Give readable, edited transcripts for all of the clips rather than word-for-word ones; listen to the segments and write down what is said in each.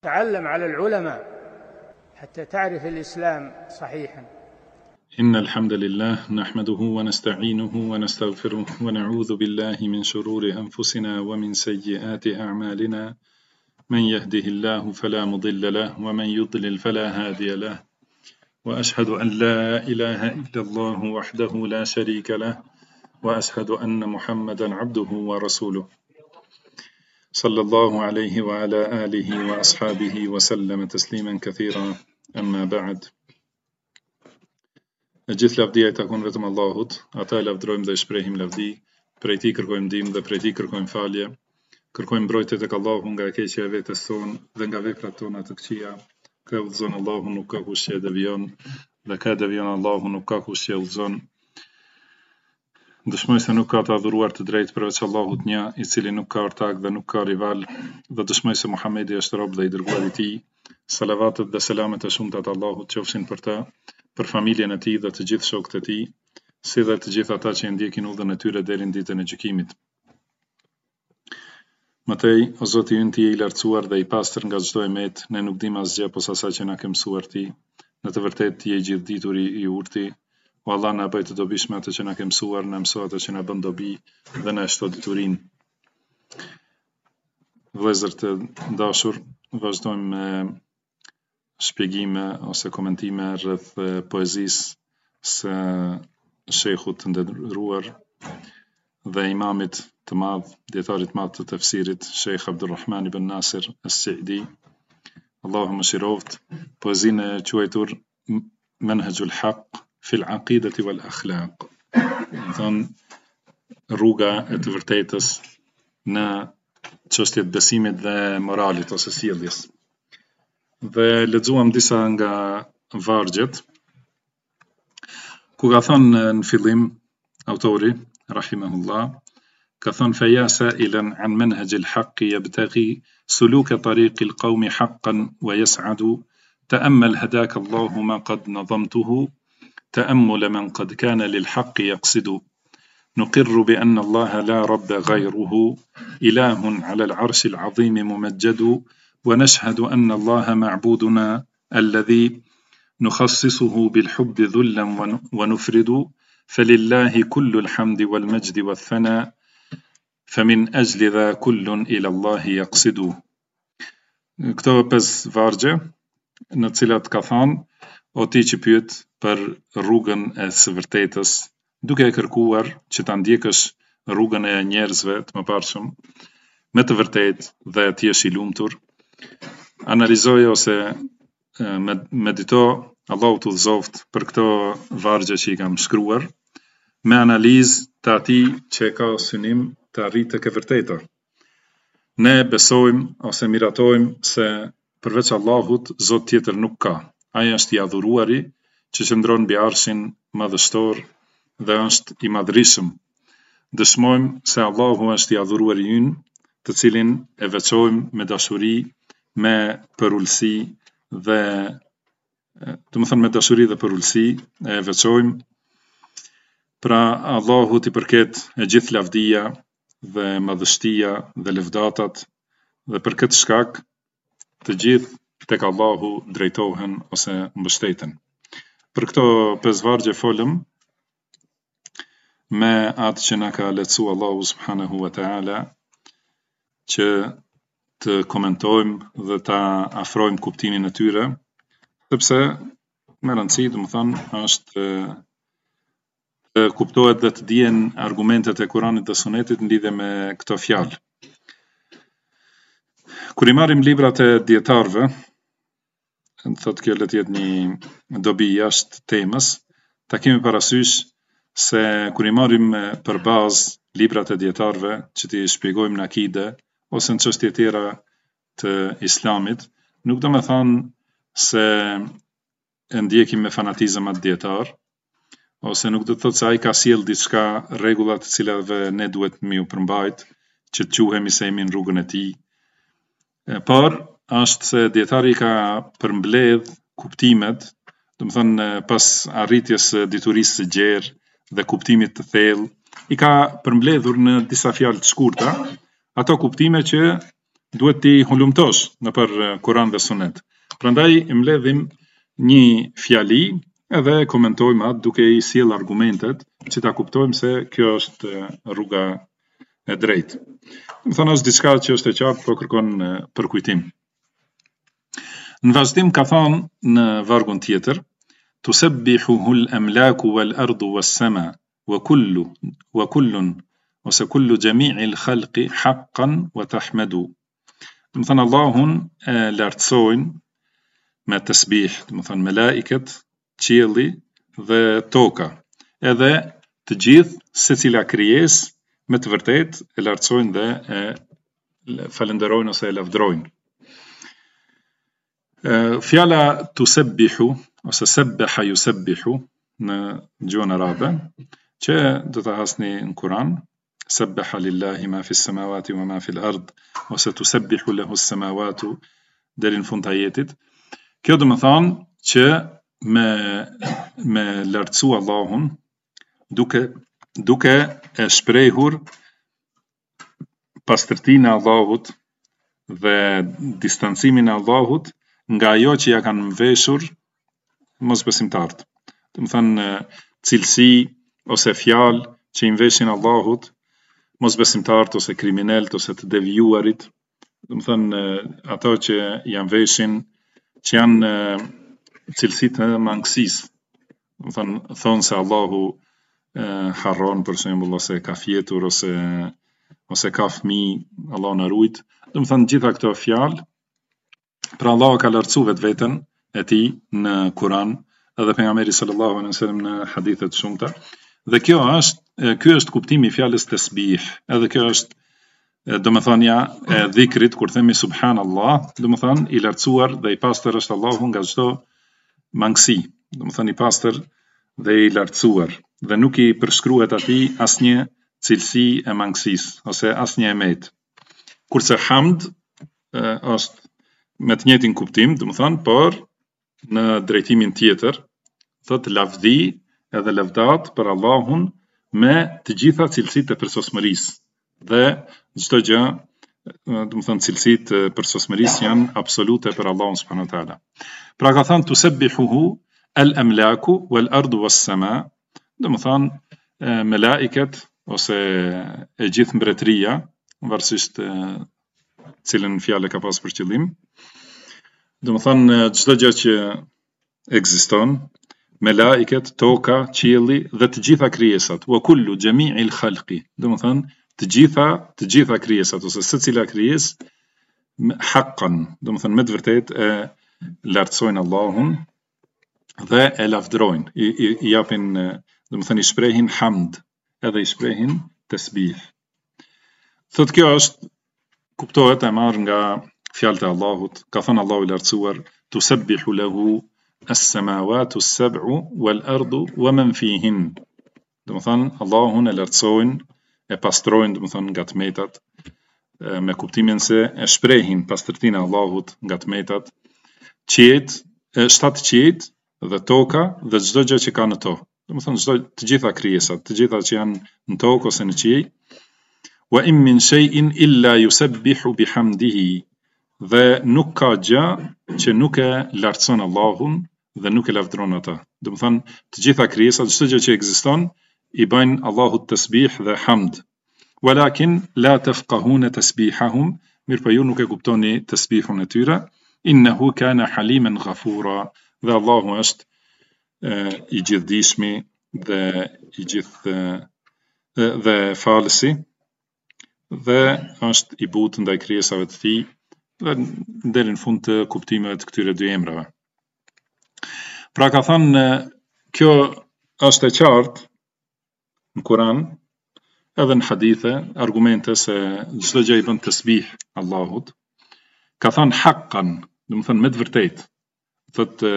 تعلم على العلماء حتى تعرف الإسلام صحيحا. إن الحمد لله نحمده ونستعينه ونستغفره ونعوذ بالله من شرور أنفسنا ومن سيئات أعمالنا. من يهده الله فلا مضل له ومن يضلل فلا هادي له، وأشهد أن لا إله إلا الله وحده لا شريك له، وأشهد أن محمدا عبده ورسوله صلى الله عليه وعلى آله وأصحابه وسلم تسليما كثيرا. أما بعد. Gjithë lavdia I takon vetëm Allahut, ata e lavdrojmë dhe shprehim lavdi, prej tij kërkojmë ndihmë dhe prej tij kërkojmë falje. Kërkojmë mbrojtje tek Allahu nga e keqja e vetes tonë dhe nga veprat tona të këqija. Ka udhëzon Allahu, nuk ka kush që devion, dhe ka devion Allahu, nuk ka kush që udhëzon. Dëshmoj se nuk ka të adhuruar të drejtë përveç Allahut një, I cili nuk ka ortak dhe nuk ka rival, dhe dëshmoj se Muhamedi është rob dhe I dërguari I tij. Salavatet dhe selamet e shumta të Allahut qofshin për ta, për familjen e tij dhe të gjithë shokët e tij, si dhe të gjithë ata që e ndjekin udhën e tyre deri në ditën e gjykimit. Mëtej, o Zoti ynë, Ti je I lartësuar dhe I pastër nga çdo emet, ne nuk dim asgjë posa asaj që na ke mësuar Ti. Në të vërtetë Ti je gjithdituri I urti. O Allah, na bëj të dobishme atë që na ke mësuar, na mëso atë që na bën dobi dhe na shto diturinë. Vëllezër të dashur, vazhdojmë me shpjegime ose komentime rreth poezisë së shejkhut të nderuar dhe imamit të madh, dietarit madh të tefsirit, Sheikh Abdulrahman ibn Nasir as-Sa'di. Allahu mëshiroft, poezinë e quajtur Manhajul Haq fil Aqidati wal Akhlaq. Thon rruga e të vërtetës në çështjet besimit dhe moralit ose sjelljes. Dhe lexuam disa nga vargjet ku ka thënë në fillim autori rahimahullah, ka thënë feja sa'ilan an manhaj al-haqq yabtaghi suluka tariq al-qawm haqqan wa yas'adu ta'ammal hadaka Allah ma qad nadamtuhu تأمل من قد كان للحق يقصد نقر بأن الله لا رب غيره إله على العرش العظيم ممجد ونشهد أن الله معبودنا الذي نخصصه بالحب ذلا ونفرد فلله كل الحمد والمجد والثناء فمن أجل ذا كل إلى الله يقصد. Këto 5 vargje në të cilat ka thënë: O ti që pyet për rrugën e së vërtetës, duke e kërkuar që ta ndjekësh rrugën e njerëzve të mëparshëm me të vërtetë dhe të jesh I lumtur, analizoj ose medito, Allahu të udhëzoft për këto vargje që I kam shkruar, me analizë të atij që ka synim të arrijë tek e vërteta. Ne besojmë ose miratojmë se përveç Allahut Zot tjetër nuk ka. Ai është I adhuruari që qëndron mbi arshin madhështor dhe është I madhërisëm. Dëshmojmë se Allahu është I adhuruari ynë, të cilin e veçojmë me dashuri, me përulësi dhe me dashuri dhe përulësi e veçojmë. Pra Allahut I përket e gjithë lavdia dhe madhështia dhe lëvdatat, dhe për këtë shkak të gjithë tek Allahu drejtohen ose mbështeten. Për këto 5 vargje folëm me atë që na ka lehtësu Allahu subhanahu wa ta'ala, që të komentojmë dhe ta afrojmë kuptimin e tyre, sepse me rëndësi, është të kuptohet dhe të dihen argumentet e Kuranit dhe Sunetit në lidhje me këto fjalë. Kur I marrim librat e dietarëve, thotë kjo le të jetë një dobi jashtë temës, ta kemi parasysh se kur I marrim për bazë librat e dietarëve që t'i shpjegojmë në akide ose në çështje tjera të Islamit, nuk do me thonë se e ndjekim me fanatizëm atë dietar, ose nuk do të thotë se ai ka sjell diçka rregulla të cilave ne duhet me u përmbajt, që të quhemi se jemi në rrugën e tij. Por është se dietari ka përmbledh kuptimet, do të thonë pas arritjes së diturisë së gjerë dhe kuptimit të thellë, I ka përmbledhur në disa fjalë të shkurta, ato kuptime që duhet t'i hulumtosh nëpër Kur'an dhe Sunet. Prandaj mbledhim një fjali edhe komentojmë atë duke i sjell argumentet që ta kuptojmë se kjo është rruga e drejtë. Më thonë është diçka që është e qartë, po kërkon përkujtim. Në vazhdim ka thonë në vargun tjetër, tusabbihuhul amlaku wal ardu was sama wa kullun ose kullu jami'il khalqi haqqan wa tahmadu. Më thonë Allahun e lartësojnë me tasbih, më thonë melaiket, qielli dhe toka, edhe të gjithë secila krijesë me të vërtetë e lartësojnë dhe e falenderojnë ose e lavdrojnë. Fjala tusabbihu ose sabbaha yusabbihu në gjuhën arabe, që do ta hasni në Kur'an, sabbaha lillahi ma fi s-samawati wa ma fi l-ard ose tusabbihu lahu s-samawatu deri në fund të ajetit. Kjo do të thonë që me lartësu Allahun duke e shprehur pastërtinë e Allahut dhe distancimin e Allahut nga ajo që ja kanë mveshur mosbesimtarët. Do të thonë cilësi ose fjalë që i mveshin Allahut mosbesimtarët ose kriminalët ose të devijuarit, do të thonë ato që janë veshin që janë cilësitë e mangësisë. Do të thonë se Allahu harron për shembull ose ka fjetur ose ka fëmijë, Allahu na ruajt. Do të thonë gjitha këto fjalë, pra Allahu ka lartësuar vetveten e tij në Kur'an edhe pejgamberi sallallahu alaihi wasallam në hadithe të shumta. Dhe ky është kuptimi i fjalës tasbih. Edhe kjo është domethënia e dhikrit, kur themi subhanallah, domethënë i lartësuar dhe i pastër është Allahu nga çdo mangësi. Domethënë i pastër dhe i lartësuar dhe nuk i përshkruhet atij asnjë cilësi e mangësisë ose asnjë emet. Kurse hamd është me të njëjtin kuptim, domethënë, por në drejtimin tjetër, thotë lavdi edhe lavdat për Allahun me të gjitha cilësitë e përsosmërisë dhe çdo gjë, domethënë cilësitë e përsosmërisë janë absolute për Allahun subhanahu wa taala. Pra ka thënë tusabbihuhu al-amlaku wal-ardu was-sama, domethënë melaiket ose e gjithë mbretëria, varësisht cilën fjalë ka pas për qëllim. Domethënë çdo gjë që ekziston, melaiket, toka, qielli dhe të gjitha krijesat, wa kullu jami'il khalqi, domethënë të gjitha krijesat ose secila krijesë haqqan, domethënë me të vërtetë e lartësojnë Allahun dhe e lavdrojnë, i japin, domethënë i shprehin hamd, edhe i shprehin tasbih. Thotë kjo kuptohet e marrë nga fjalët e Allahut. Ka thënë Allahu i lartësuar, tusabbihu lahu as-samawati as-sab'u wal-ardu wa man fihin. Domethënë Allahun e lartësojnë, e pastrojnë, domethënë nga tmetat, me kuptimin se e shprehin pastërtinë e Allahut nga tmetat, shtatë qiejt dhe toka dhe çdo gjë që ka në to. Domethënë të gjitha krijesat, të gjitha që janë në tokë ose në qiej. Wa in min shay'in illa yusabbihu bihamdihi. Dhe nuk ka gjë që nuk e lartëson Allahun dhe nuk e lavdron ata. Domethënë të gjitha krijesat, çdo gjë që ekziston, i bëjnë Allahut tasbih dhe hamd. Walakin la tafqahuna tasbihahum, mirë po ju nuk e kuptoni tasbihun e tyre. Innahu kana haliman ghafura. Dhe Allahu është i gjithdijshmi dhe i gjithë dhe falësi dhe është i butë ndaj krijesave të tij dhe deri në fund të kuptimeve të këtyre dy emrave. Pra ka thënë kjo është e qartë në Kur'an edhe në hadithe, argumente se çdo gjë i bën tasbih Allahut. Ka thënë haqqan, domethënë me të vërtetë. Thotë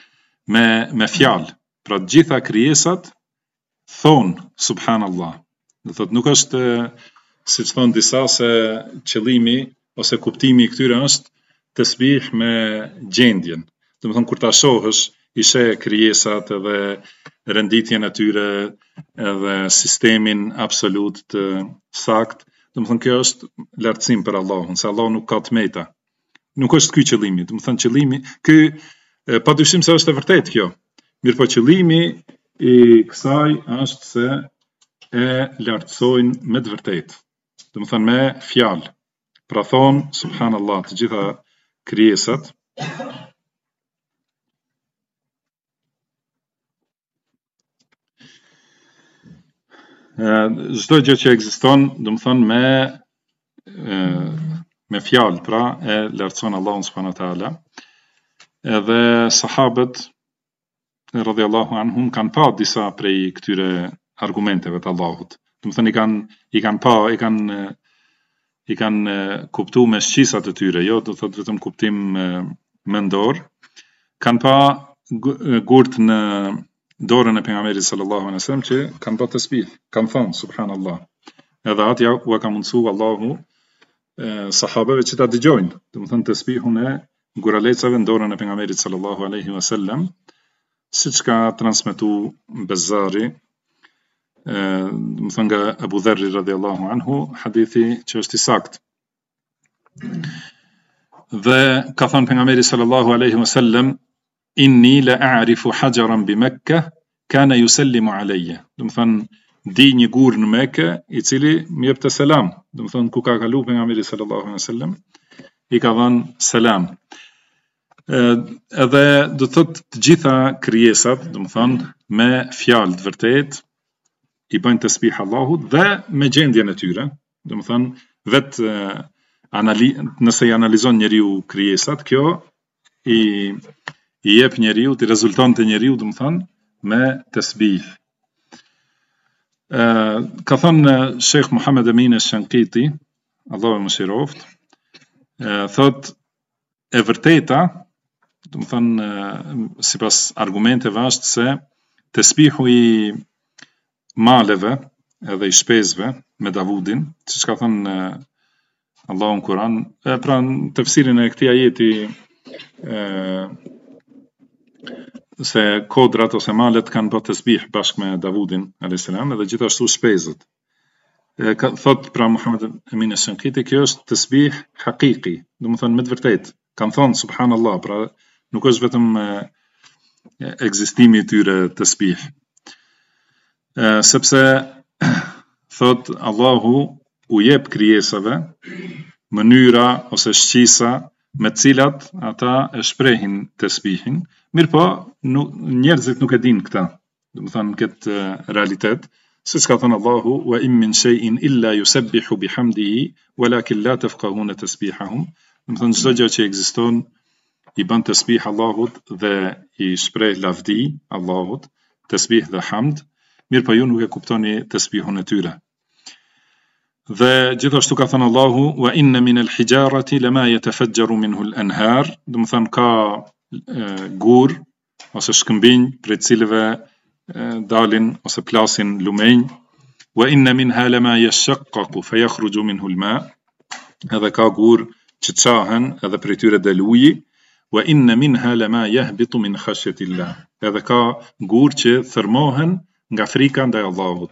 me fjalë. Pra të gjitha krijesat thonë subhanallah. Do thotë nuk është siç thon disa se qëllimi ose kuptimi i këtyre është tasbih me gjendjen. Domethënë kur ta shohësh i sheh krijesat edhe renditjen e tyre edhe sistemin absolut të sakt, Domethënë kjo është lartësim për Allahun, se Allahu nuk ka tmeta. Nuk është ky qëllimi, domethënë qëllimi ky padyshim se është e vërtetë kjo. Mirë po qëllimi i kësaj është se e lartësojnë me të vërtetë. Domethënë me fjalë. Pra thonë subhanallah të gjitha krijesat çdo gjë që ekziston, domethënë me fjalë, pra e lartëson Allahun subhanahu wa taala. Edhe sahabët radhiyallahu anhum kanë pa disa prej këtyre argumenteve të Allahut. Domethënë i kanë kuptuar me shqisat e tyre, jo do thotë vetëm kuptim mendor. Kanë pa gurt në dorën e pejgamberit sallallahu alaihi wasallam që kanë bërë tasbih, kanë thënë subhanallah. Edhe atje u ka mundsu Allahu sahabëve që ta dëgjojnë, domethënë tasbihun e guralecave në dorën e pejgamberit sallallahu alaihi wasallam, siç ka transmetuar Bezzari, domethënë nga Abu Dharr radhiyallahu anhu, hadithi që është i saktë. Dhe ka thënë pejgamberi sallallahu alaihi wasallam, inni la a'rifu hajaran bi Mekka kana yusallimu alayya. Domethënë di një gur në Mekë i cili më jepte selam. Domethënë ku ka kalu pejgamberi sallallahu alaihi wasallam i ka dhënë selam. Edhe do thotë të gjitha krijesat, domethënë me fjalë të vërtetë i bëjnë tasbih Allahut dhe me gjendjen e tyre, domethënë vetë nëse i analizon njeriu krijesat, kjo i jep njeriu, i rezulton te njeriu, domethënë me tasbih. Ka thënë Sheikh Muhammad Amin al-Shanqiti, Allahu e mëshiroft, thot e vërteta, domethënë sipas argumenteve është se tasbihu i maleve edhe i shpesve me Davudin, siç ka thënë Allahu në Kur'an, pra në tefsirin e këtij ajeti se kodrat ose malet kanë bërë tasbih bashkë me Davudin alayhis salam, edhe gjithashtu shpezët. Thot pra Muhammad Amin al-Shanqiti, kjo është tasbih haqiqi, domethënë me të vërtetë. Kanë thonë subhanallah, pra nuk është vetëm ekzistimi i tyre tasbih. Sepse thot Allahu u jep krijesave mënyra ose shqisa me cilat ata e shprehin tasbihin, mirë po njerëzit nuk e dinë këta, domethënë këtë realitet, siç ka thënë Allahu, wa in min shay'in illa yusabbihu bihamdihi walakin la tafqahuna tasbihahum. Domethënë çdo gjë që ekziston i bën tasbih Allahut dhe i shpreh lavdi Allahut, tasbih dhe hamd, mirë po ju nuk e kuptoni tasbihun e tyre. Dhe gjithashtu ka thënë Allahu, wa inna min al-hijarati lama yatafajjaru minhu al-anhar, domethënë ka gur ose shkëmbinj prej cilëve dalin ose plasin lumenj, wa inna minha lama yashaqqaqu fayakhruju minhu al-ma, edhe ka gur që çahen edhe prej tyre del uji, wa inna minha lama yahbitu min khashyatillah, edhe ka gur që thërmohen nga frika ndaj Allahut.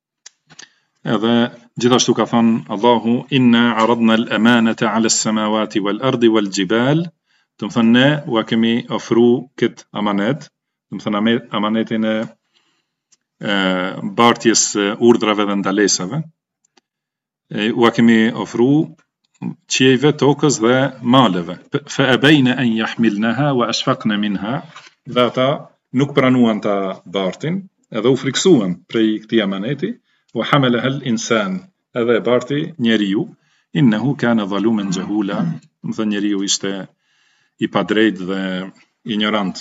Edhe gjithashtu ka thënë Allahu, inna aradna al-amanata 'ala as-samawati wal-ardi wal-jibal, domethënë ne u kemi ofru këtë amanet, domethënë amanetin e bartjes urdhrave dhe ndalesave, u kemi ofru qiejve, tokës dhe maleve. Fa abayna an yahmilnaha wa ashfaqna minha, dhe ata nuk pranuan ta bartin, edhe u friksuan prej këtij amaneti, wa hamalaha al-insan, edhe barti njeriu, innehu kana zaluman jahula, domethënë njeriu ishte i padrejt dhe ignorant.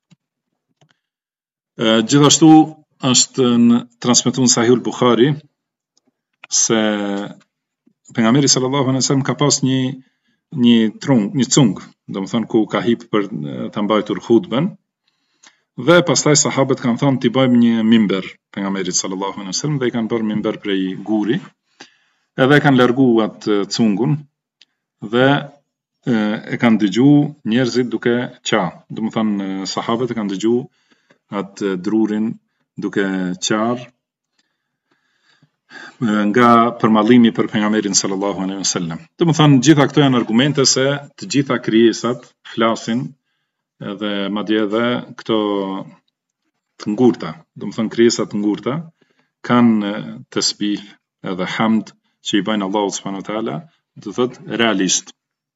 Gjithashtu është transmetuar në Sahih al-Bukhari se pejgamberi sallallahu alaihi wasallam ka pas një cung, domethënë ku ka hip për ta mbajtur hutben, dhe pastaj sahabët kanë thënë ti bëjmë një mimber pejgamberit sallallahu alaihi wasallam, dhe i kanë bërë mimber prej guri, edhe kanë larguar atë cungun dhe e kanë dëgju njerëzit duke qarë, domethënë sahabët e kanë dëgju atë drurin duke qarë, nga përmallimi për pejgamberin sallallahu alaihi wasallam. Domethënë gjitha këto janë argumente se të gjitha krijesat flasin edhe madje edhe këto të ngurta, domethënë krijesat të ngurta kanë tasbih edhe hamd që i bëjnë Allahu subhanahu wa taala, do thotë realisht.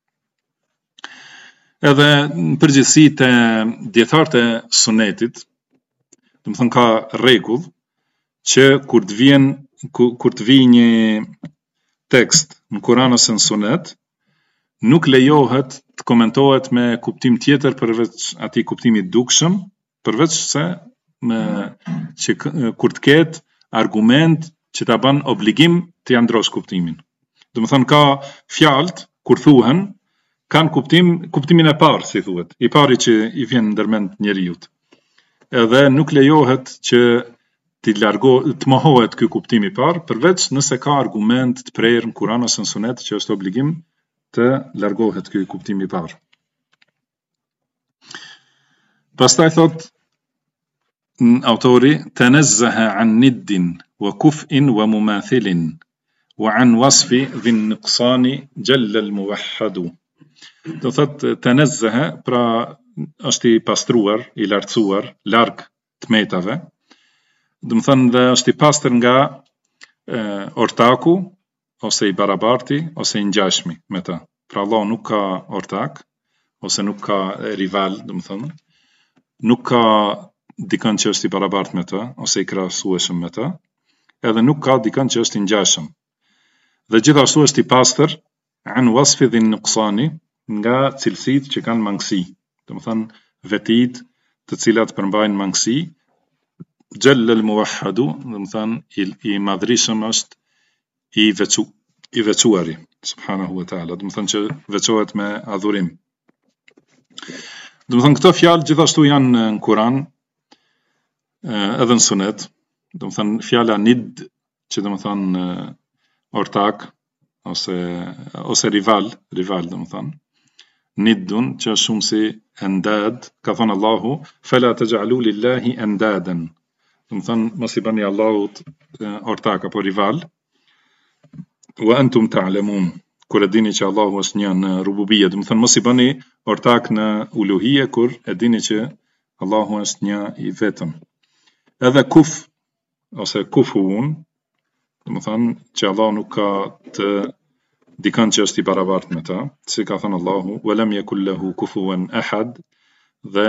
Edhe në përgjithësi të dietarët e sunetit, domethënë ka rregull që kur të vijë një tekst në Kur'an ose në Sunet, nuk lejohet të komentohet me kuptim tjetër përveç atij kuptimit dukshëm, përveç se që kur të ketë argument që ta bën obligim të ja ndrosh kuptimin. Domethënë ka fjalët kur thuhen kanë kuptimin e parë, si thuhet, i pari që i vjen ndërmend njeriut. Edhe nuk lejohet që të mohohet ky kuptim i parë, përveç nëse ka argument të prerë në Kur'an ose në Sunet që është obligim të largohet ky kuptim i parë. Pastaj thot autori tanazzaha an niddin wa kuf'in wa mumathilin wa an wasfi dhin nuqsani jalla al muwahhad. Do thot tanazzaha, pra është i pastruar, i lartësuar, larg tmetave. Do të thënë dhe është i pastër nga ortaku ose i barabarti ose i ngjashmi me të. Pra Allah nuk ka ortak ose nuk ka rival, do të thënë, nuk ka dikën që është i barabartë me të ose i krahasueshëm me të, edhe nuk ka dikën që është i ngjashëm. Dhe gjithashtu është i pastër an wasfi dhin nuqsani, nga cilësitë që kanë mangësi, do të thënë vetit të cilat përmbajnë mangësi. Jalla al muwahhad, do të thënë i madhrishëm është i veçuari subhanahu wa taala, do të thënë që veçohet me adhurim. Do të thënë këto fjalë gjithashtu janë në Kur'an edhe në Sunet, do të thënë fjala nid, që do të thënë ortak ose rival, do të thënë niddun, që është shumë si endad, ka thënë Allahu fala taj'alu lillahi andadan, do të thënë mos i bëni Allahut ortak apo rival, wa antum ta'lamun, kur e dini që Allahu është një në rububie, do të thënë mos i bëni ortak në uluhie kur e dini që Allahu është një i vetëm. Edhe kuf ose kufuun, do të thënë që Allahu nuk ka të dikën që është i barabartë me ta, si ka thënë Allahu walam yakul lahu kufuwan ahad, dhe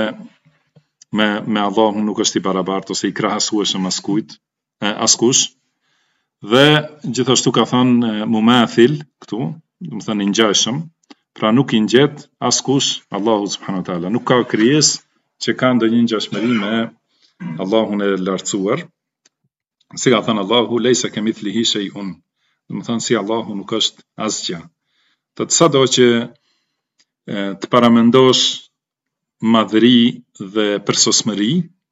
me Allahu nuk është i barabartë ose i krahasueshëm askush. Dhe gjithashtu ka thënë mumathil këtu, do të thënë i ngjashëm, pra nuk i ngjet askush Allahu subhanahu wa taala, nuk ka krijesë që ka ndonjë ngjashmëri me Allahun e lartësuar. Si ka thënë Allahu laysa kamithlihi shay'un, do të thënë si Allahu nuk është asgjë. Të sado që të paramendosh madhëri dhe përsosmëri,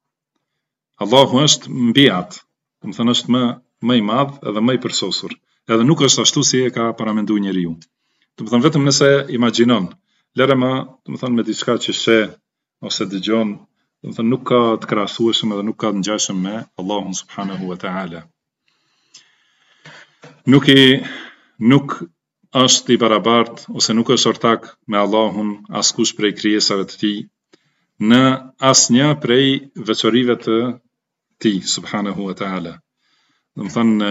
Allahu është mbi atë, do të thënë është më i madh edhe më i përsosur. Edhe nuk është ashtu si e ka paramenduar njeriu. Do të thënë vetëm nëse imagjinon, lere më, do të thënë me diçka që sheh ose dëgjon, do të thënë nuk ka të krahasueshëm edhe nuk ka të ngjashëm me Allahun subhanahu wa taala. Nuk është i barabartë ose nuk është ortak me Allahun askush prej krijesave të tij në asnjë prej veçorive të tij subhanahu wa taala. Do të thënë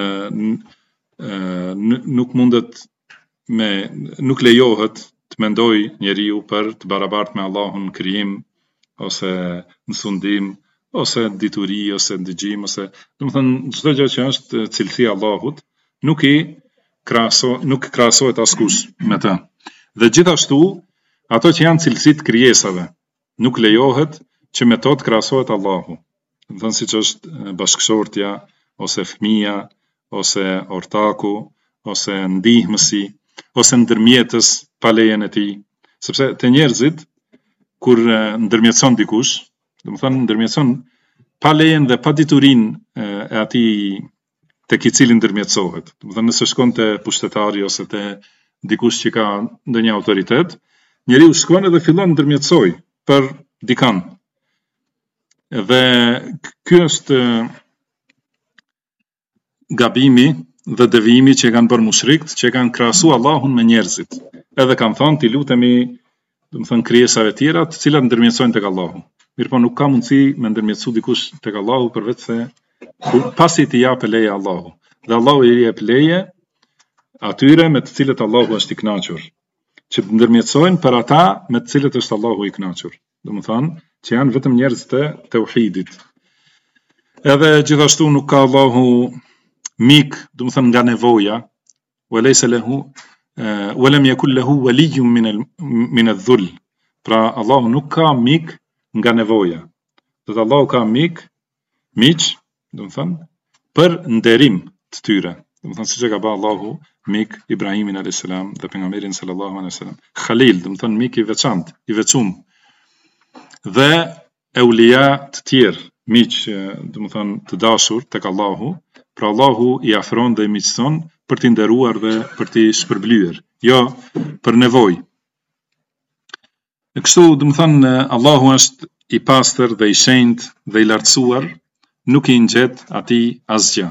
nuk lejohet të mendoj njeriu për të barabartë me Allahun në krijim ose në sundim ose dituri ose dëgjim ose, do të thënë çdo gjë që është cilësia e Allahut nuk krahasohet askush me të. Dhe gjithashtu ato që janë cilësitë krijesave nuk lejohet që me to të krahasohet Allahu. Do të thënë siç është bashkëshortja ose fëmia ose ortaku ose ndihmësi ose ndërmjetës pa lejen e tij, sepse te njerëzit kur ndërmjetëson dikush, do të thënë ndërmjetëson pa lejen dhe pa diturinë e atij tek i cili ndërmjetësohet. Do të thënë nëse shkon te pushtetari ose te dikush që ka ndonjë autoritet, njeriu shkon edhe fillon ndërmjetësoj për dikën. Dhe ky është gabimi dhe devijimi që kanë bërë mushrikt, që kanë krahasu Allahun me njerëzit. Edhe kanë thonë ti lutemi, do të thënë krijesave tjera, të cilat ndërmjetësojnë tek Allahu. Mirpo nuk ka mundësi me ndërmjetësu dikush tek Allahu përveç se pasi t'i japë leje Allahu. Dhe Allahu i jep leje atyre me të cilët Allahu është i kënaqur, që ndërmjetësojnë për ata me të cilët është Allahu i kënaqur. Do të thënë që janë vetëm njerëz të tauhidit. Edhe gjithashtu nuk ka Allahu mik, do të thënë nga nevoja, walaysa lahu walam yakul lahu waliyyun min adh-dhull. Pra Allahu nuk ka mik nga nevoja. Do të Allahu ka miq, do të thënë, për nderim të tyre. Do të thënë siç e ka bërë Allahu mik Ibrahimin alayhis salam dhe pejgamberin sallallahu alaihi wasallam. Khalil, do të thënë mik i veçantë, i veçum. Dhe eulia të tjerë, miq, do të thënë të dashur tek Allahu, pra Allahu i afron dhe i miqson për t'i nderuar dhe për t'i shpërblyer, jo për nevojë. Kështu, do të thënë Allahu është i pastër dhe i shenjtë dhe i lartësuar, nuk i ngjet atij asgjë.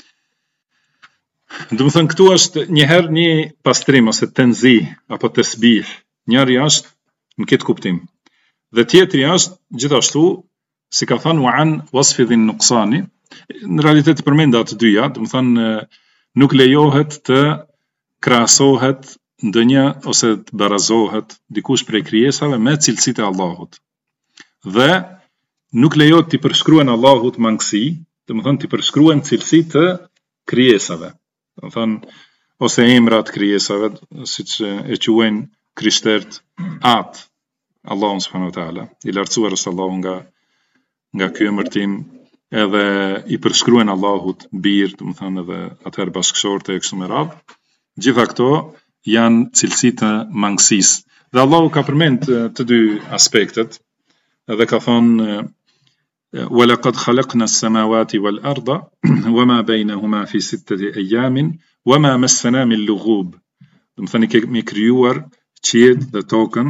Do të thënë këtu është njëherë një pastrim ose tenzih apo tasbih, njëri është në këtë kuptim. Dhe tjetri është gjithashtu, si ka thënë an wasfi dhin nuqsani, në realitet përmend ato dyja, do të thënë nuk lejohet të krahasohet ndonjë ose të barazohet dikush prej krijesave me cilësitë e Allahut. Dhe nuk lejohet të përshkruhen Allahut mangësi, do të thënë të përshkruhen cilësi të krijesave. Do të thënë ose emrat krijesave, siç e quajnë krishterët atë Allahun subhanahu wa taala, i lartësuar është Allahu nga ky emërtim, edhe i përshkruhen Allahut bir, do të thënë edhe atëherë bashkëshorte e kështu me radhë. Gjitha këto janë cilësi të mangësisë. Dhe Allahu ka përmend të dy aspektet, edhe ka thonë وَلَقَدْ خَلَقْنَا السَّمَاوَاتِ وَالْأَرْضَ وَمَا بَيْنَهُمَا فِي 6 أَيَّامٍ وَمَا مَسَّنَا مِنْ لُغُوبٍ. Do të thënë kemi krijuar qiellin dhe tokën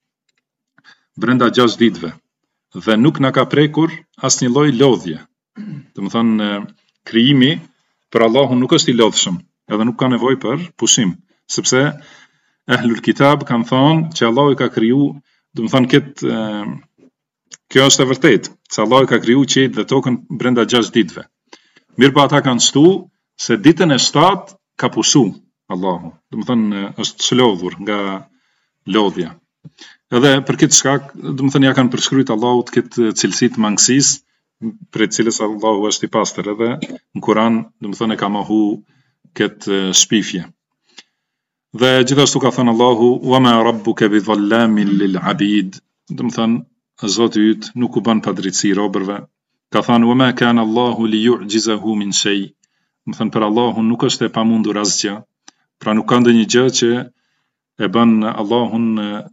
brenda 6 ditëve dhe nuk na ka prekur asnjë lloj lodhje. Do të thënë krijimi për Allahun nuk është i lodhshëm, edhe nuk ka nevojë për pushim, sepse Ahlul Kitab kanë thonë që Allahu i ka kriju, do të thënë kjo është e vërtetë, se Allahu i ka kriju qiellin dhe tokën brenda 6 ditëve. Mirpo ata kanë shtu se ditën e 7 ka pushu Allahu. Do të thënë është çlodhur nga lodhja. Edhe për këtë shkak, do të thënë ja kanë përshkruajt Allahut këtë cilësi të mangësisë, për të cilës Allahu është i pastër, edhe në Kur'an, do të thënë ka mohu këtë shpifje. Dhe gjithashtu ka thënë Allahu وَمَا رَبُّكَ بِظَلَّامٍ لِلْعَبِيدِ. Do të thënë Zoti yt nuk u bën padrejtësi robërve. Ka thënë وَمَا كَانَ اللَّهُ لِيُعْجِزَهُ مِنْ شَيْءٍ. Do të thënë për Allahun nuk është e pamundur asgjë. Pra nuk ka ndonjë gjë që e bën Allahun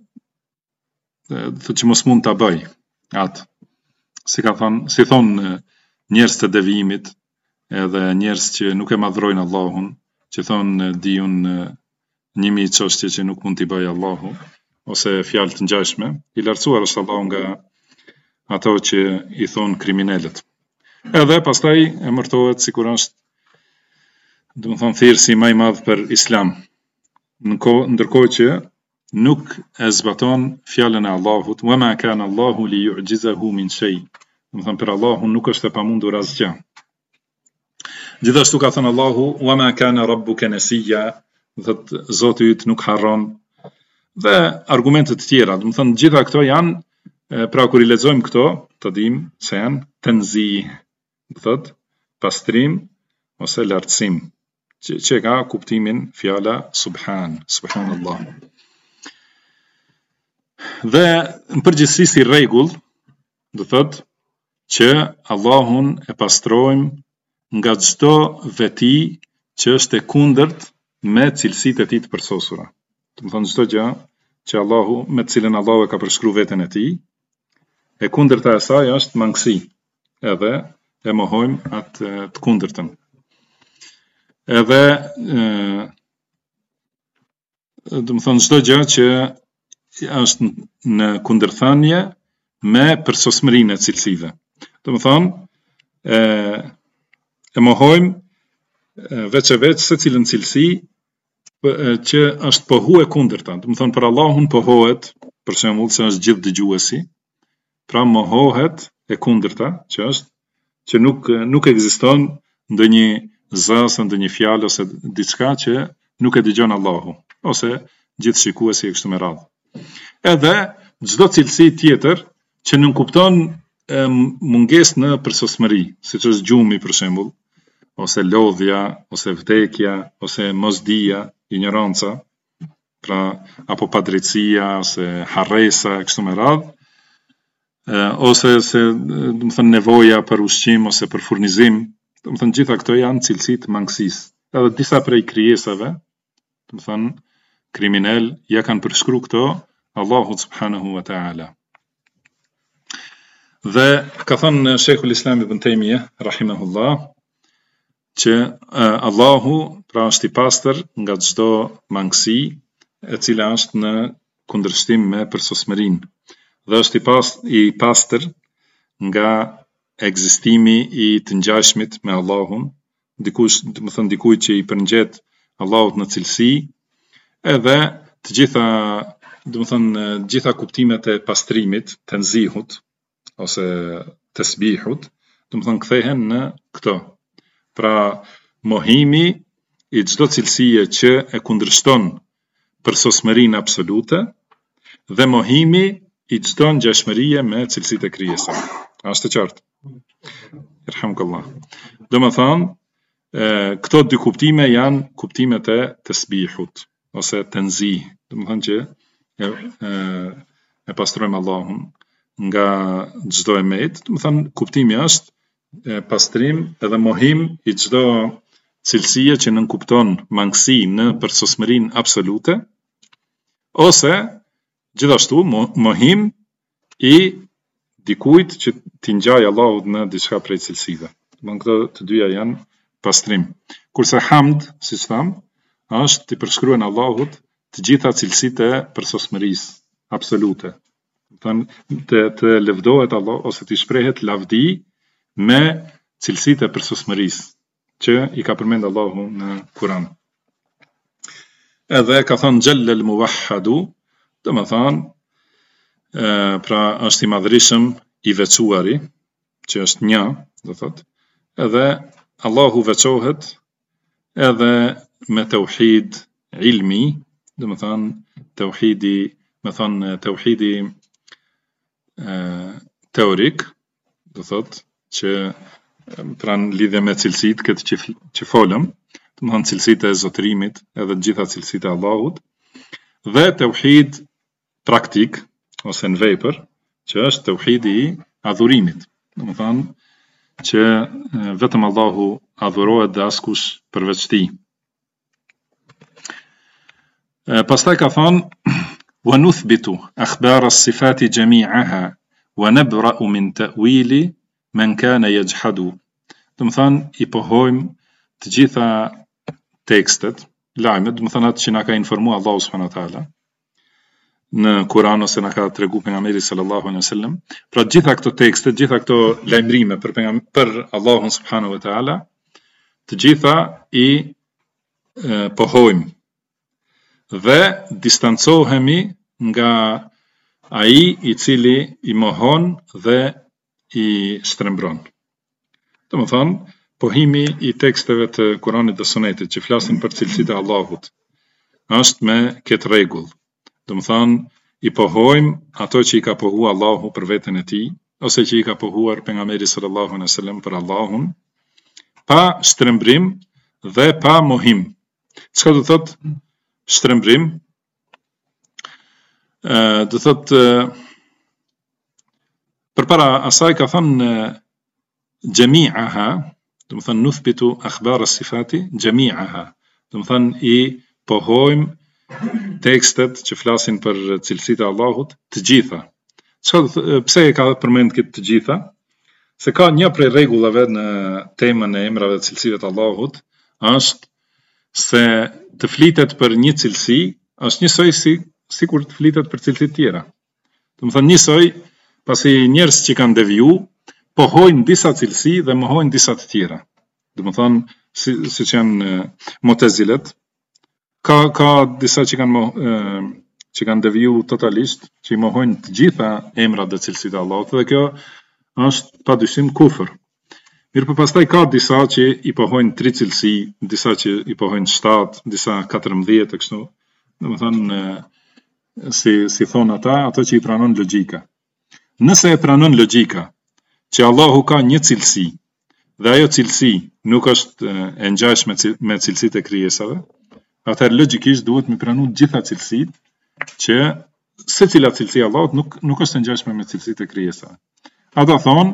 që mos mund ta bëj atë. Si thonë njerëz të devijimit, edhe njerëz që nuk e madhrojnë Allahun, që thonë diun 1000 çështje që nuk mund t'i bëjë Allahu, ose fjalë të ngjashme, i lartësuar është Allahu nga ato që i thonë kriminalët. Edhe pastaj emërtohet sikur është, do të thonë, thirrsi më i madh për Islam, ndërkohë që nuk e zbaton fjalën e Allahut, وَمَا كَانَ اللَّهُ لِيُعْجِزَهُ مِنْ شَيْءٍ. Do të thënë për Allahun nuk është e pamundur asgjë. Gjithashtu ka thënë Allahu وَمَا كَانَ رَبُّكَ نَسِيًّا. Do thotë Zoti yt nuk harron. Dhe argumente të tjera, do të thënë gjitha këto janë, pra kur i lexojmë këto, të dim se janë tenzih, do thotë pastrim ose lartësim, që ka kuptimin fjala subhanallah. Dhe në përgjithësi si rregull, do thotë që Allahun e pastrojmë nga çdo veti që është e kundërt me cilësitë e tij të përsosura. Do të thonë çdo gjë që Allahu, me të cilën Allahu e ka përshkruar veten e tij, e kundërta e saj është mangësi, edhe e mohojmë atë të kundërtën. Edhe do të thonë çdo gjë që është në kundërthënie me përsosmërinë e cilësive. Do të thonë e mohojmë veç e veç se cilën cilësi që është pohu e kundërta. Do të thonë për Allahun pohohet, për shembull, se është gjithë dëgjuesi, pra mohohet e kundërta, që është që nuk ekziston ndonjë zë ose ndonjë fjalë ose diçka që nuk e dëgjon Allahu, ose gjithë shikuesi e kështu me radhë. Edhe çdo cilësi tjetër që nuk kupton mungesë në përsosmëri, siç është gjumi për shembull, ose lodhja, ose vdekja, ose mosdia, ignoranca, pra apo padrejtësia, ose harresa, kështu me radhë, ose se do të thënë nevoja për ushqim ose për furnizim, do të thënë gjitha këto janë cilësi të mangësisë. Edhe disa prej krijesave, do të thënë kriminal, ja kanë përshkruar këto Allahu subhanahu wa ta'ala. Dhe ka thënë Sheikhul Islam Ibn Taymiyah rahimahullah që Allahu pra është i pastër nga çdo mangësi e cila është në kundërshtim me përsosmërinë, dhe është i pastër nga ekzistimi i të ngjashmit me Allahun, dikujt që i përngjet Allahut në cilësi, edhe të gjitha kuptimet e pastrimit, tenzihut ose tasbihut, kthehen në këto. Pra mohimi i çdo cilësie që e kundërshton përsosmërinë absolute dhe mohimi i çdo ngjashmërie me cilësitë e krijesave. A është e qartë? Irhamukallah. Domethënë, këto dy kuptime janë kuptimet e tasbihut ose tenzih, domethënë që e pastrojmë Allahun nga çdo emet, domethënë kuptimi është pastrim edhe mohim i çdo cilësie që nënkupton mangësi në përsosmërinë absolute, ose gjithashtu mohim i dikujt që t'i ngjaj Allahut në diçka prej cilësive. Këto të dyja janë pastrim. Kurse hamd, siç tham, është t'i përshkruajnë Allahut të gjitha cilësitë e përsosmërisë absolute. Të lëvdohet Allah ose t'i shprehet lavdi me cilësitë e përsosmërisë që i ka përmend Allahu në Kur'an. Edhe ka thënë Jalla al-Muwahhadu, domethënë pra është i madhrishëm, i veçuari, që është një, do thotë, edhe Allahu veçohet edhe me tauhid ilmi, domethënë tauhidi teorik, do thotë që pra në lidhje me cilësitë këtë që folëm, domethënë cilësitë e zotërimit, edhe të gjitha cilësitë e Allahut, dhe tauhid praktik ose në vepër, që është tauhidi i adhurimit, domethënë që vetëm Allahu adhurohet dhe askush përveç tij. Pastaj ka thënë wa nuthbitu akhbar as-sifati jami'aha wa nabra'u min ta'wili man kana yajhadu. Domethënë i pohojmë të gjitha tekstet, lajmet, domethënë atë që na ka informuar Allahu subhanahu wa taala në Kur'an ose na ka treguar pejgamberi sallallahu alaihi wasallam, pra gjitha këto tekste, gjitha këto lajmërime për Allahun subhanahu wa taala, të gjitha i pohojmë dhe distancohemi nga ai i cili i mohon dhe i shtrembron. Domethënë, pohimi i teksteve të Kuranit dhe Sunetit që flasin për cilësitë e Allahut është me këtë rregull. Domethënë, i pohojmë ato që i ka pohuar Allahu për veten e tij, ose që i ka pohuar pejgamberi sallallahu alaihi wasallam për Allahun, pa shtrembrim dhe pa mohim. Çka do thotë shtrembrim? Do thotë përpara asaj ka thënë jami'aha, domethënë nuthbitu akhbar as-sifati jami'aha, domethënë i pohojmë tekstet që flasin për cilësitë e Allahut të gjitha. Pse e ka përmend këtë të gjitha? Se ka një prej rregullave në temën e emrave të cilësive të Allahut, është se të flitet për një cilësi është njësoj sikur të flitet për cilësi të tjera. Domethënë njësoj, pasi njerëz që kanë deviju, pohojnë disa cilësi dhe mohojnë disa të tjera. Domethënë si që janë Mu'tazilet. Ka disa që kanë deviju totalisht, që i mohojnë të gjitha emrat dhe cilësitë e Allahut, dhe kjo është padyshim kufër. Mirë, për pastaj ka disa që i pohojnë 3 cilësi, disa që i pohojnë 7, disa 14 e kështu. Domethënë, si thonë ata, ato që i pranon logjika. Nëse e pranon logjika që Allahu ka një cilësi, dhe ajo cilësi nuk është e ngjashme me cilësitë e krijesave, atëherë logjikisht duhet mi pranu gjitha cilësitë, që secila cilësi e Allahut nuk është e ngjashme me cilësitë e krijesave. Ata thonë,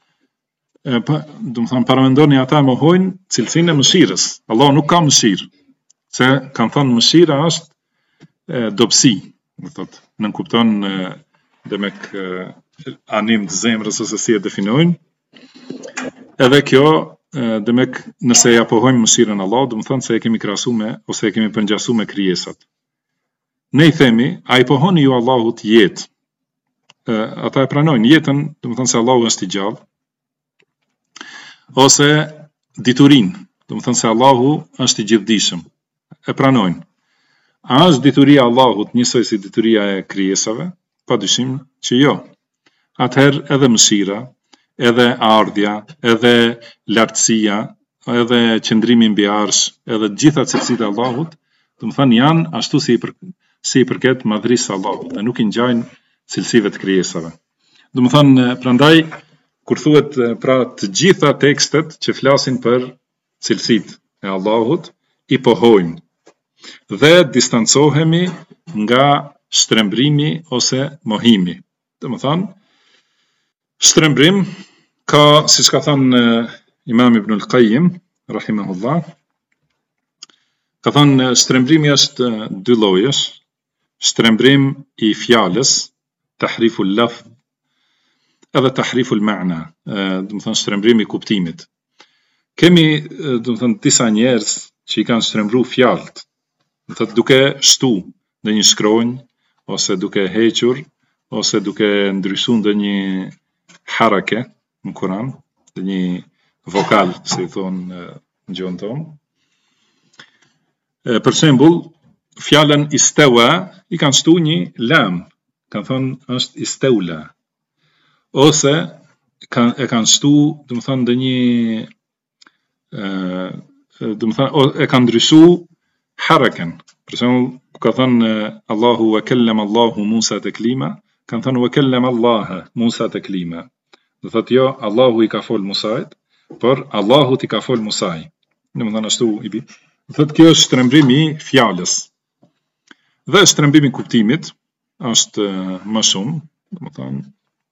paramendoni ata mohojnë cilësinë e mëshirës. Allah nuk ka mëshirë, se kanë thënë mëshira është dobësi, nën kupton demek anim të zemrës ose si e definojnë. Edhe kjo demek nëse ja pohojmë mëshirën Allah, do të thonë se e kemi krahasuar ose e kemi përngjasuar me krijesat. Ne i themi, a i pohoni ju Allahut jetë? Ata e pranojnë jetën, do të thonë se Allahu është i gjallë, ose diturin, do të thonë se Allahu është i gjithdijshëm. E pranojnë. A është dituria Allahut njësoj si dituria e krijesave? Padyshim që jo. Atëherë edhe mëshira, edhe ardhja, edhe lartësia, edhe qëndrimi mbi arsh, edhe gjitha cilësitë e Allahut, do të thonë janë ashtu si i përket madhrisë së Allahut, dhe nuk i ngjajnë cilësive të krijesave. Do të thonë, prandaj kur thuhet pra të gjitha tekstet që flasin për cilësitë e Allahut, i pohojmë dhe distancohemi nga shtrembrimi ose mohimi. Do të thonë, shtrembrim ka, siç ka thënë Imam Ibn al-Qayyim rahimahullah, ka thënë shtrembrimi është 2 llojesh, shtrembrim i fjalës, tahriful lafz, edhe tahriful ma'na, do të thonë shtrembrimi i kuptimit. Kemi, do të thonë, disa njerëz që i kanë shtrembruar fjalët, do të thotë duke shtu në një shkronjë, ose duke hequr, ose duke ndryshuar ndonjë harake në Kur'an, një vokal, si thonë në gjuhën tonë. Për shembull, fjalën istawa i kanë shtu një lam, kanë thonë është istaula. Ose e kanë shtu, do të thonë ndonjë do të thonë e kanë ndryshuar haraken. Për shembull, ka thënë Allahu wa kallama Allahu Musa taklima, kanë thënë wa kallama Allah Musa taklima. Do thotë jo, Allahu i ka fol Musait, por Allahu i ka fol Musait. Do të thonë ashtu i bi. Do thotë kjo është shtrembrim i fjalës. Dhe shtrembimi i kuptimit është më shumë, do të thonë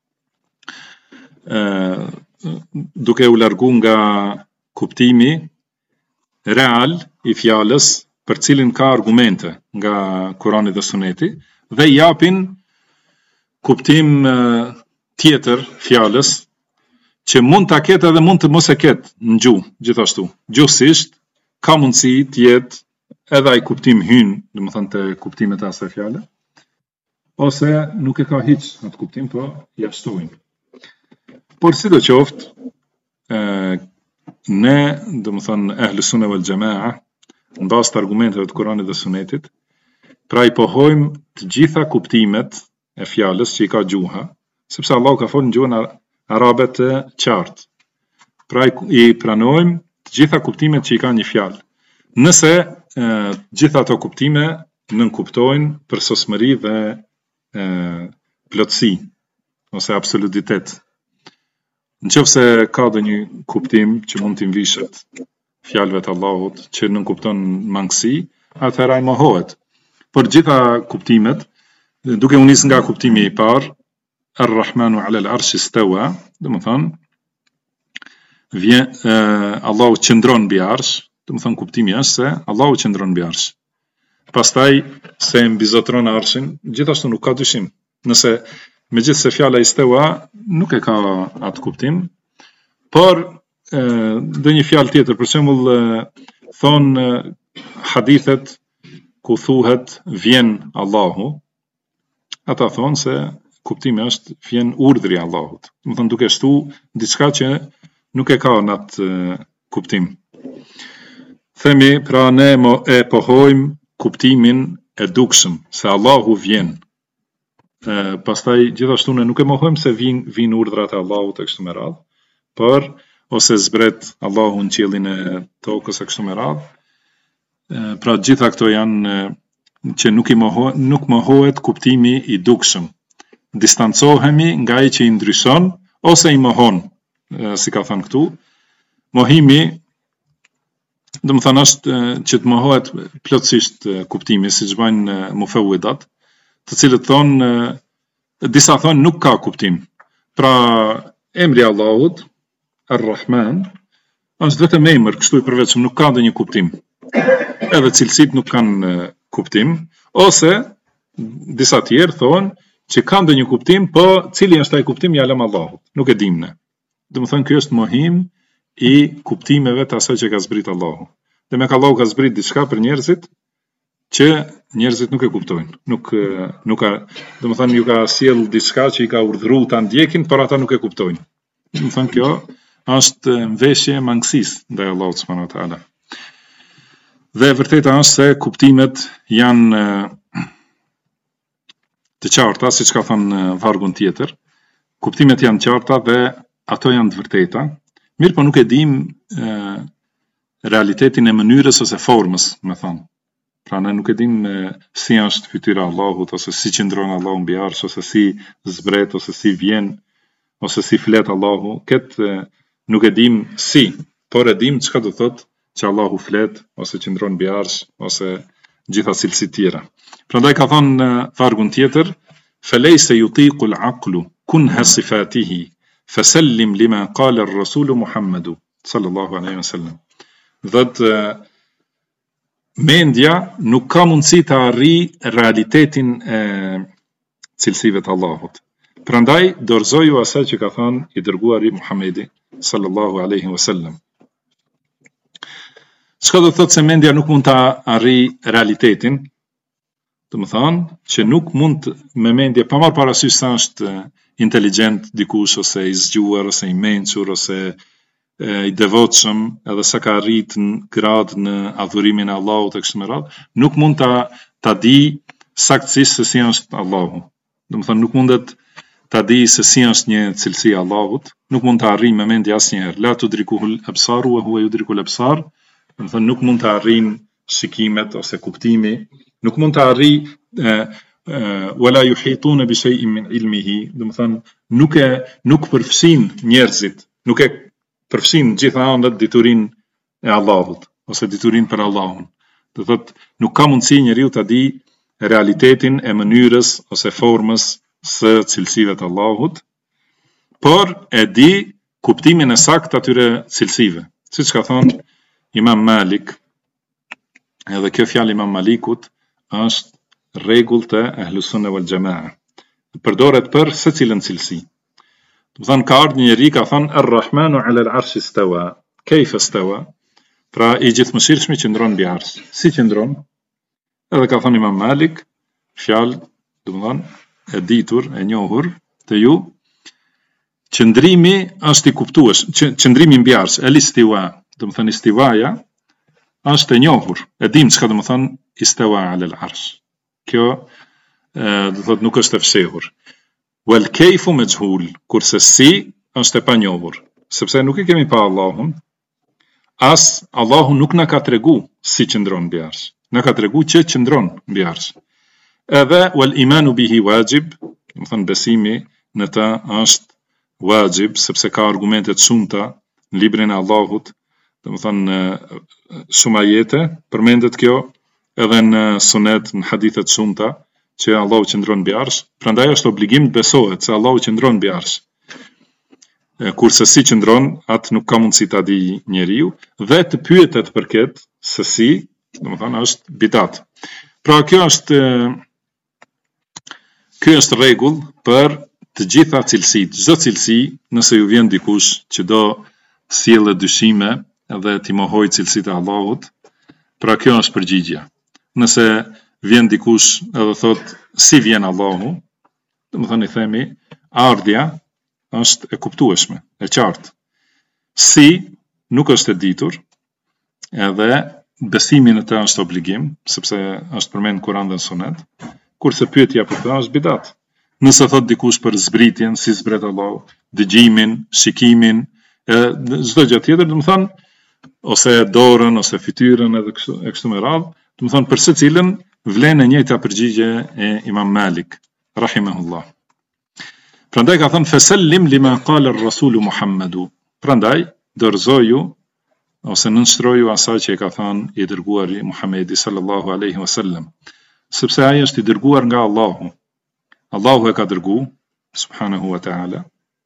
duke u largu nga kuptimi real i fjalës, për cilin ka argumente nga Kurani dhe Suneti, dhe japin kuptim tjetër fjalës, që mund ta ketë edhe mund të mos e ketë në gjuhë, gjithashtu. Gjuhësisht ka mundësi të jetë edhe ai kuptim hyn, domethënë te kuptimet e asaj fjale, ose nuk e ka hiç atë kuptim, po ja shtojnë. Por sidoqoftë, ne, domethënë Ahlus Sunne wal Jamaa, në bazë të argumenteve të Kuranit dhe Sunetit, pra i pohojmë të gjitha kuptimet e fjalës që i ka gjuha, sepse Allahu ka folur në gjuhën arabe të qartë. Pra i pranojmë të gjitha kuptimet që i ka një fjalë. Nëse gjitha ato kuptime nënkuptojnë përsosmëri dhe plotësi ose absolutitet. Nëse ka ndonjë kuptim që mund t'i vishet fjalëve të Allahut që nënkupton mangësi, atëherë ai mohohet. Por gjitha kuptimet, duke u nis nga kuptimi i parë, Ar-Rahmanu 'ala al-'arshi istawa, domethënë vjen Allahu qëndron mbi arsh, domethënë kuptimi është se Allahu qëndron mbi arsh. Pastaj se mbizotron arshin, gjithashtu nuk ka dyshim. Nëse megjithse fjala istawa nuk e ka atë kuptim, por ndonjë fjalë tjetër, për shembull thonë hadithet ku thuhet vjen Allahu, ata thonë se kuptimi është vjen urdhri i Allahut. Do të thonë duke shtu diçka që nuk e ka në atë kuptim. Themi, pra ne e pohojmë kuptimin e dukshëm, se Allahu vjen. Pastaj gjithashtu ne nuk e mohojmë se vin urdhrat e Allahut e kështu me radhë, por ose zbret Allahu në qiellin e tokës e kështu me radhë. Pra gjitha këto janë që nuk mohohet kuptimi i dukshëm. Distancohemi nga ai që i ndryshon ose i mohon, si ka thënë këtu. Mohimi, do të thënë është që të mohohet plotësisht kuptimi, siç bëjnë mufawwidat, të cilët thonë, disa thonë nuk ka kuptim. Pra emri Allahut, Ar-Rahman, është vetëm emër, kështu i përveçëm, nuk ka ndonjë kuptim. Edhe cilësitë nuk kanë kuptim, ose disa tjerë thonë që ka ndonjë kuptim, po cili është ai kuptim ja lëm Allahut, nuk e dimë ne. Do të thonë ky është mohim i kuptimeve të asaj që ka zbrit Allahu. Dhe me Allahu ka zbrit diçka për njerëzit që njerëzit nuk e kuptojnë. Nuk ka, do të thonë ju ka sjell diçka që i ka urdhëruar ta ndjekin, por ata nuk e kuptojnë. Do të thonë kjo është mveshje mangësisë ndaj Allahut subhanahu wa taala. Dhe vërteta është se kuptimet janë të qarta, siç ka thënë vargun tjetër. Kuptimet janë të qarta dhe ato janë të vërteta. Mirë, po nuk e dim realitetin e mënyrës ose formës, me thonë. Pra ne nuk e dim si është fytyra Allahut, ose si qëndron Allahu mbi arsh, ose si zbret, ose si vjen, ose si flet Allahu. Këtë nuk e dim si, por e dim çka do thotë që Allahu flet, ose qëndron mbi arsh, ose gjitha cilësi tjera. Prandaj ka thënë vargun tjetër, "Falaysa yutiqu al-aqlu kunha sifatihi, fasallim lima qala ar-rasul Muhammadu sallallahu alaihi wasallam." Dhe mendja nuk ka mundësi të arrijë realitetin e cilësive të Allahut. Prandaj dorëzoju asaj që ka thënë i dërguari Muhamedi sallallahu alaihi wasallam. Çka do të thotë se mendja nuk mund të arrijë realitetin? Do të thonë që nuk mund me mendje pa marrë parasysh sa është inteligjent dikush, ose i zgjuar, ose i mençur, ose i devotshëm, edhe sa ka arrit në grad në adhurimin e Allahut e kështu me radhë, nuk mund ta di saktësisht se si është Allahu. Do të thonë nuk mundet ta di se si është një cilësi e Allahut, nuk mund ta arrijë me mendje asnjëherë. La tudrikuhul absar wa huwa yudrikul absar. Do të thonë nuk mund ta arrijë shikimet ose kuptimi, nuk mund ta arrijë wala yuhituna bi shay'in min ilmihi. Do të thonë nuk përfshin njerëzit, nuk e përfshin gjitha anët diturinë e Allahut, ose diturinë për Allahun. Do thotë nuk ka mundësi njeriu ta di realitetin e mënyrës ose formës së cilësive të Allahut, por e di kuptimin e saktë atyre cilësive. Siç ka thënë Imam Malik, edhe kjo fjalë Imam Malikut është rregull të Ahlus Sunne wal Jamaa. Përdoret për secilën cilësi. Do të thonë ka ardhur një njeri ka thënë Ar-Rahmanu 'ala al-'arshi istawa. Kayfa istawa? Pra i gjithëmshirshmi qëndron mbi arsh. Si qëndron? Edhe ka thënë Imam Malik, fjalë, do të thonë e ditur, e njohur të ju, qëndrimi është i kuptueshëm, qëndrimi mbi arsh, el-istiwa, do të thonë istiwaja është e njohur. E dim çka do të thonë istawa 'ala al-'arsh. Kjo do të thotë nuk është e fshehur. Wal kayfu majhul, kurse si është e panjohur, sepse nuk e kemi pa Allahun, as Allahu nuk na ka tregu si qëndron mbi arsh. Na ka tregu që qëndron mbi arsh. Edhe wal imanu bihi wajib, do të thonë besimi në të është wajib, sepse ka argumente të shumta në librin e Allahut, do të thonë shumë ajete përmendet kjo, edhe në sunet, në hadithe të shumta, që Allahu qëndron mbi arsh. Prandaj është obligim të besohet se Allahu qëndron mbi arsh. Kurse si qëndron, atë nuk ka mundësi ta di njeriu, dhe të pyetet për këtë se si, do të thonë është bidat. Pra kjo është rregull për të gjitha cilësitë. Çdo cilësi, nëse ju vjen dikush që do sjellë dyshime dhe t'i mohoj cilësitë e Allahut, pra kjo është përgjigjja. Nëse vjen dikush edhe thot si vjen Allahu, do të thonë i themi ardhja është e kuptueshme, e qartë. Si nuk është e ditur, edhe besimin e të është obligim, sepse është përmend në Kur'an dhe në Sunet, kurse pyetja për të është bidat. Nëse thot dikush për zbritjen, si zbret Allahu, dëgjimin, shikimin, çdo gjë tjetër, do të thonë, ose dorën, ose fytyrën, edhe kështu me radhë, do të thonë për secilën vlen e njëjta përgjigje e Imam Malik, rahimahullah. Prandaj ka thënë fesellim lima qala ar-rasulu Muhammedu. Prandaj dorëzoju ose nënshtroju asaj që e ka thënë i dërguari Muhamedi sallallahu alaihi wasallam, sepse ai është i dërguar nga Allahu. Allahu e ka dërguar subhanahu wa ta'ala.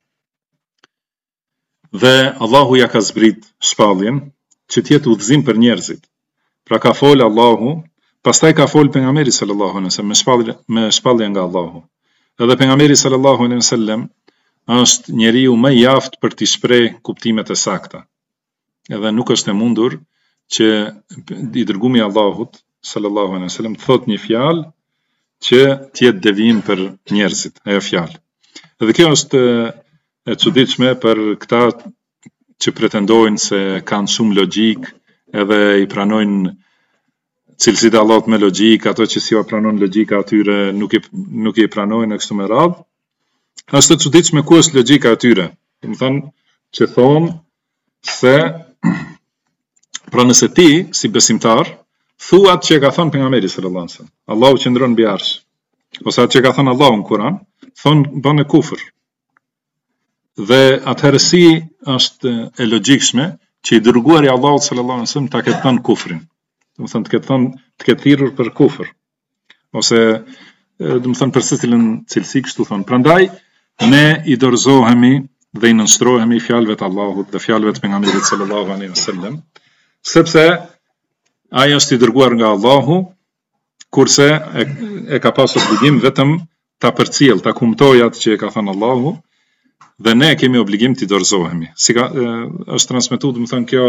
Dhe Allahu ja ka zbrit shpalljen që të jetë udhëzim për njerëzit. Pra ka fol Allahu, pastaj ka fol pejgamberi sallallahu alaihi wasallam me shpallje nga Allahu. Edhe pejgamberi sallallahu alaihi wasallam është njeriu më i aftë për t'i shpreh kuptimet e sakta. Edhe nuk është e mundur që i dërgumi Allahut sallallahu alaihi wasallam thot një fjalë që të jetë devijim për njerëzit, ajo fjalë. Edhe kjo është e çuditshme për këta që pretendojnë se kanë shumë logjik, edhe i pranojnë cilësitë e Allahut me logjik, ato që si ja pranojnë logjika atyre nuk i pranojnë e kështu me radhë. Është e çuditshme ku është logjika atyre. Do të thonë që thonë se pra nëse ti si besimtar thua atë që ka thënë pejgamberi sallallahu alaihi wasallam, Allahu qëndron mbi arsh, ose atë që ka thënë Allahu në Kur'an, thonë bën e kufër. Dhe atëherë si është e logjikshme që i dërguari Allahut sallallahu alaihi wasallam ta ketë thënë kufrin. Do të thonë të ketë thirrur për kufër. Ose do të thonë për secilën cilësi kështu thonë. Prandaj ne i dorëzohemi dhe i nënshtrohemi fjalëve të Allahut dhe fjalëve të pejgamberit sallallahu alaihi wasallam, sepse ai është i dërguar nga Allahu, kurse e ka pasur obligim vetëm ta përcjell, ta kumtoj atë që e ka thënë Allahu, dhe ne kemi obligim t'i dorëzohemi. Është transmetuar, do të thonë kjo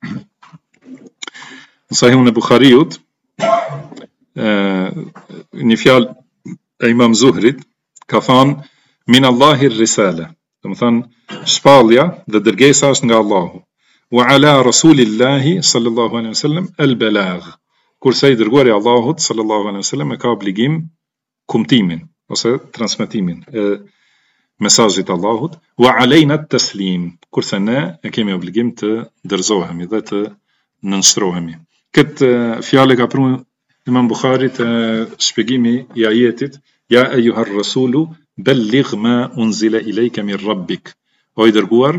në Sahihun e Buhariut, një fjalë e Imam Zuhrit ka thënë min Allahi risala. Do të thonë shpallja dhe dërgesa është nga Allahu. Wa ala rasulillahi sallallahu alaihi wasallam al-balagh. Kurse i dërguari Allahut sallallahu alaihi wasallam e ka obligim kumtimin ose transmetimin e mesazhit të Allahut, wa alejna at-taslim. Kurse ne e kemi obligim të dorëzohemi dhe të nënshtrohemi. Këtë fjalë ka pru Imam Buhari të shpjegimi i ajetit ja ayyuhar rasulu balligh ma unzila ilayka min rabbik. O i dërguar,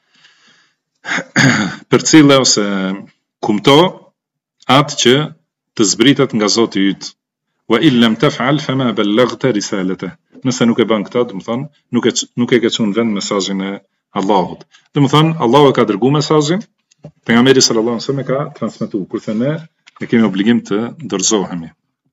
përcjelle ose kumto atë që të zbritet nga Zoti yt. Wa in lam taf'al fama ballaghta risalatahu. Nëse nuk e bën këtë, do të thonë nuk e ke çuar në vend mesazhin e Allahut. Do të thonë Allahu e ka dërguar mesazhin, pejgamberi sallallahu alaihi wasallam e ka transmetuar, kurse ne ne kemi obligim të dorëzohemi.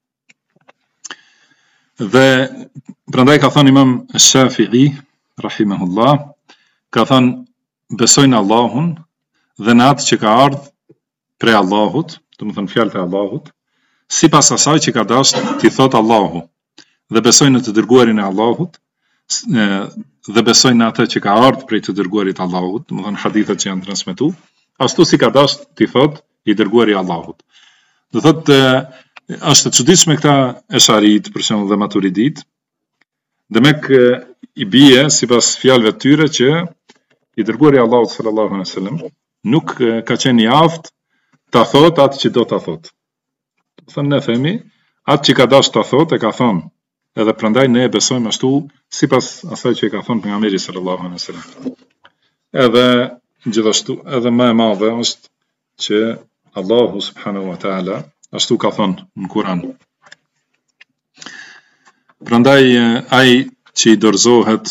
Dhe prandaj ka thënë Imam Shafi'i rahimahullah, ka thënë besojnë Allahun dhe në atë që ka ardhur prej Allahut, do të thonë fjalët e Allahut, sipas asaj që ka dashur t'i thotë Allahu, dhe besojnë në të dërguarin e Allahut, dhe besojnë në atë që ka ardhur prej të dërguarit Allahut, do të thonë hadithet që janë transmetuar, ashtu si ka dashur t'i thotë i dërguari i Allahut. Do thotë është e çuditshme këta esharit, për shembull dhe maturidit, demek i bie sipas fjalëve të tyre që i dërguari i Allahut sallallahu alaihi wasallam nuk ka qenë i aftë ta thotë atë që do ta thotë. Do thonë ne themi atë që ka dashur ta thotë e ka thonë, edhe prandaj ne e besojmë ashtu sipas asaj që e ka thonë pejgamberi sallallahu alaihi wasallam. Edhe gjithashtu edhe më e madhe është që Allahu subhanahu wa ta'ala ashtu ka thonë në Kur'an. Prandaj ai që i dorëzohet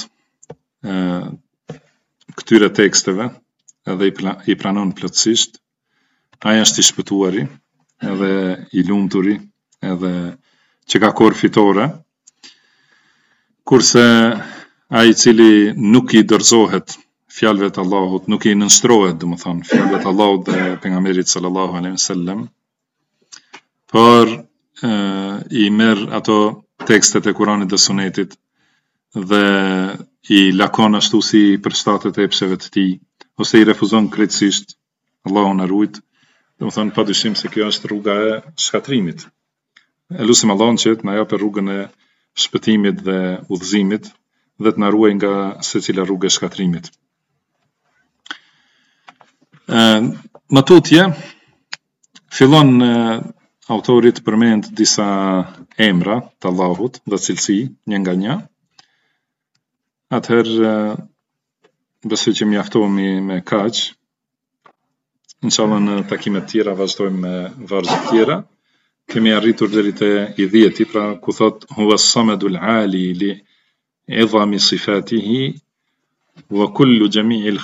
këtyre teksteve edhe i pranon plotësisht, ai është i shpëtuari, edhe i lumturi, edhe që ka korë fitore, kurse ai i cili nuk i dorëzohet fjalëve të Allahut, nuk i nënshtrohet, do të thonë, fjalëve të Allahut dhe pejgamberit sallallahu alaihi wasallam, por i merr ato tekstet e Kuranit dhe Sunetit dhe i lakon ashtu si përshtatet e epsheve të tij, ose i refuzon krejtësisht, Allahu na ruajt, Domethënë padyshim se kjo është rruga e shkatrimit. Lutim Allahun që të na japë rrugën e shpëtimit dhe udhëzimit dhe të na ruaj nga secila rrugë e shkatrimit. Më tutje fillon autori të përmend disa emra të Allahut dhe cilësi një nga një. Atëherë besoj që mjaftohemi me kaq. Inshallah në takimet tjera vazhdojmë me vargje të tjera. Kemi arritur deri te i 10-ti, pra ku thot huwa as-samadul ali li idhami sifatihi wa kullu jami'il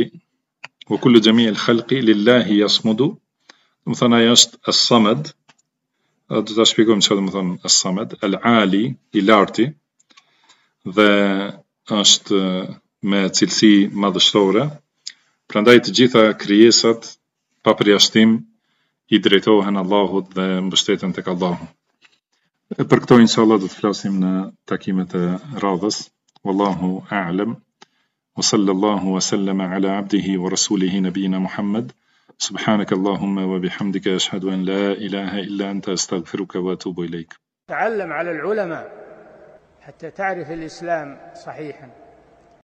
khalqi lillahi yasmudu. Do të thonë ai është as-samad. Do ta shpjegojmë çfarë do të thonë as-samad, al-ali, i larti, dhe është me cilësi madhështore. Prandaj të gjitha krijesat pa përjashtim i drejtohen Allahut dhe mbështeten tek Allahu. Për këto inshallah do të flasim në takimet e radhës. Wallahu a'lam. Wa sallallahu wa sallama ala abdihi wa rasulihi nabiyina Muhammad. سبحانك اللهم وبحمدك أشهد أن لا إله إلا أنت أستغفرك وأتوب إليك. تعلم على العلماء حتى تعرف الإسلام صحيحا.